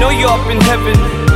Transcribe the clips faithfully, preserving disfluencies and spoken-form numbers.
know you're up in heaven.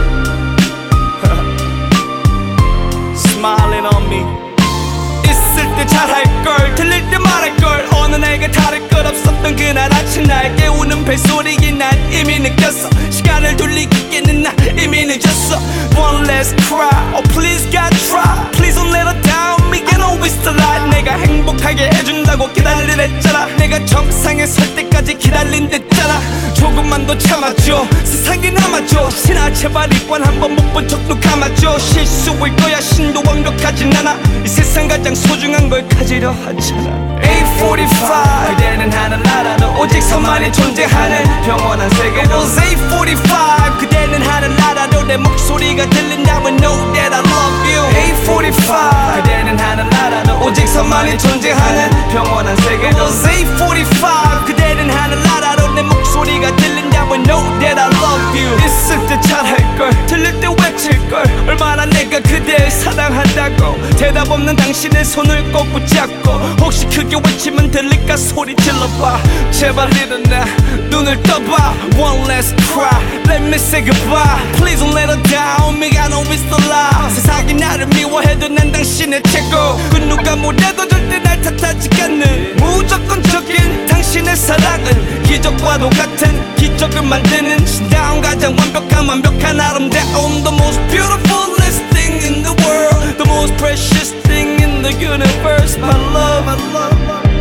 Smiling on me. 있을 때 잘할걸, 들릴 때 말할걸. 어느 날과 다를 것 없었던 그날 아침 날 깨우는 벨소리에 난 이미 느꼈어. 시간을 돌리기에는 나 이미 늦었어. One last cry, oh please God try. Please don't let her down, me I know it's the light. 내가 행복하게 해준다고 기다리랬잖아. 내가 정상에 설 때까지 기다린댔잖아. 조금만 더 참아줘, 세상에 남아줘. 신아 제발 이번 한번 못 본 척도 감아줘. 실수일 거야, 신도 완벽하진 않아. 이 세상 가장 소중한 걸 가지려 하잖아. eight forty-five 그대는 하늘나라도 오직 서만이 존재하는 평온한 세계로. eight forty-five 그대는 하늘나라도 내 목소리가 들린다면 know that I love you. eight forty-five 그대는 하늘나라도 오직 서만이 존재하는 평온한 세계로. eight forty-five 그대는 하늘나라도 내 목소리가 들린다면 know that I love you. 있을 때 잘할걸, 들릴 때 외칠걸. 얼마나 내가 그댈 사랑한다고. 대답 없는 당신의 손을 꼭 붙잡고 혹시 크게 외치면 들릴까 소리 질러봐. 제발 일어나 눈을 떠봐. One last cry, let me say goodbye. Please don't let her down, me I know it's the lie. 세상이 나를 미워해도 난 당신의 최고. 그 누가 뭐래도 절대 날 탓하지 않는 무조건적인 당신의 사랑은 기적과도 같은 기적을 만드는 신다운 가장 완벽한 완벽한 아름다움. The most beautiful thing in the world, the most precious thing in the universe. My love, my love.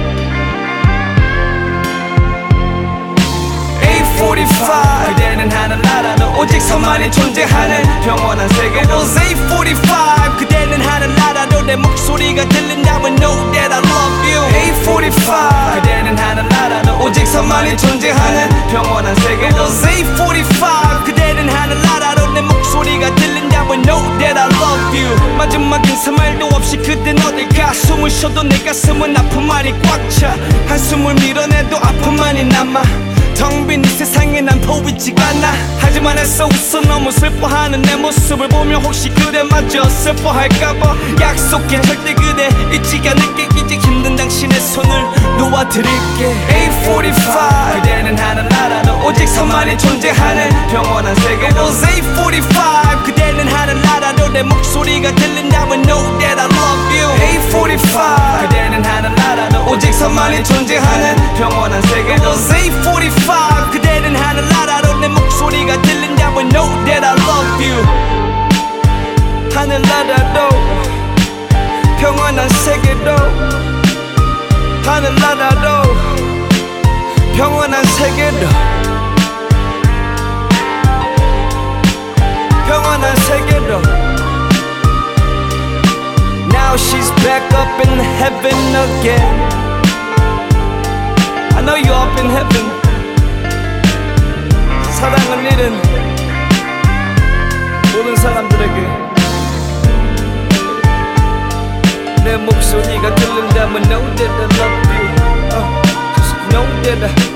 eight forty-five 그대는 하늘나라도 오직 서만이 존재하는 평온한 세계로. eight forty-five 그대는 하늘나라도 내 목소리가 들린다면 know that I love you. eight forty-five 그대는 하늘나라도 오직 서만이 존재하는 평온한 세계로. eight forty-five 그대는 하늘나라도 내 목소리가 들린다면 know that I love you. 마지막 인사 말도 없이 그댄 어딜가. 숨을 쉬어도 내 가슴은 아픔만이 꽉 차. 한숨을 밀어내도 아픔만이 남아. 텅 빈 이 세상에 난 보이지가 않아. 하지만 애써 웃어 너무 슬퍼하는 내 모습을 보며 혹시 그대마저 슬퍼할까봐 약속해 절대 그대 잊지 않을게. 이제 힘든 당신의 손을 놓아드릴게. eight forty-five 그대는 하늘나라도 오직 서만이 존재하는 평온한 세계로. eight forty-five 그대는 하늘나라도 내 목소리가 들린다면 know that I love you. eight forty-five 그대는 하늘나라도 오직 서만이 존재하는 평온한 세계로. eight forty-five 그대는 하늘나라도 내 목소리가 들린다면 know that I love you. 하늘나라도 평온한 세계로. 하늘나라도 평온한 세계로. 평온한 세계로. Now she's back up in heaven again. I know you're up in heaven. 사랑은 잃은 모든 사람들에게 내 목소리가 들린다면 know that I love you. uh, Just know that I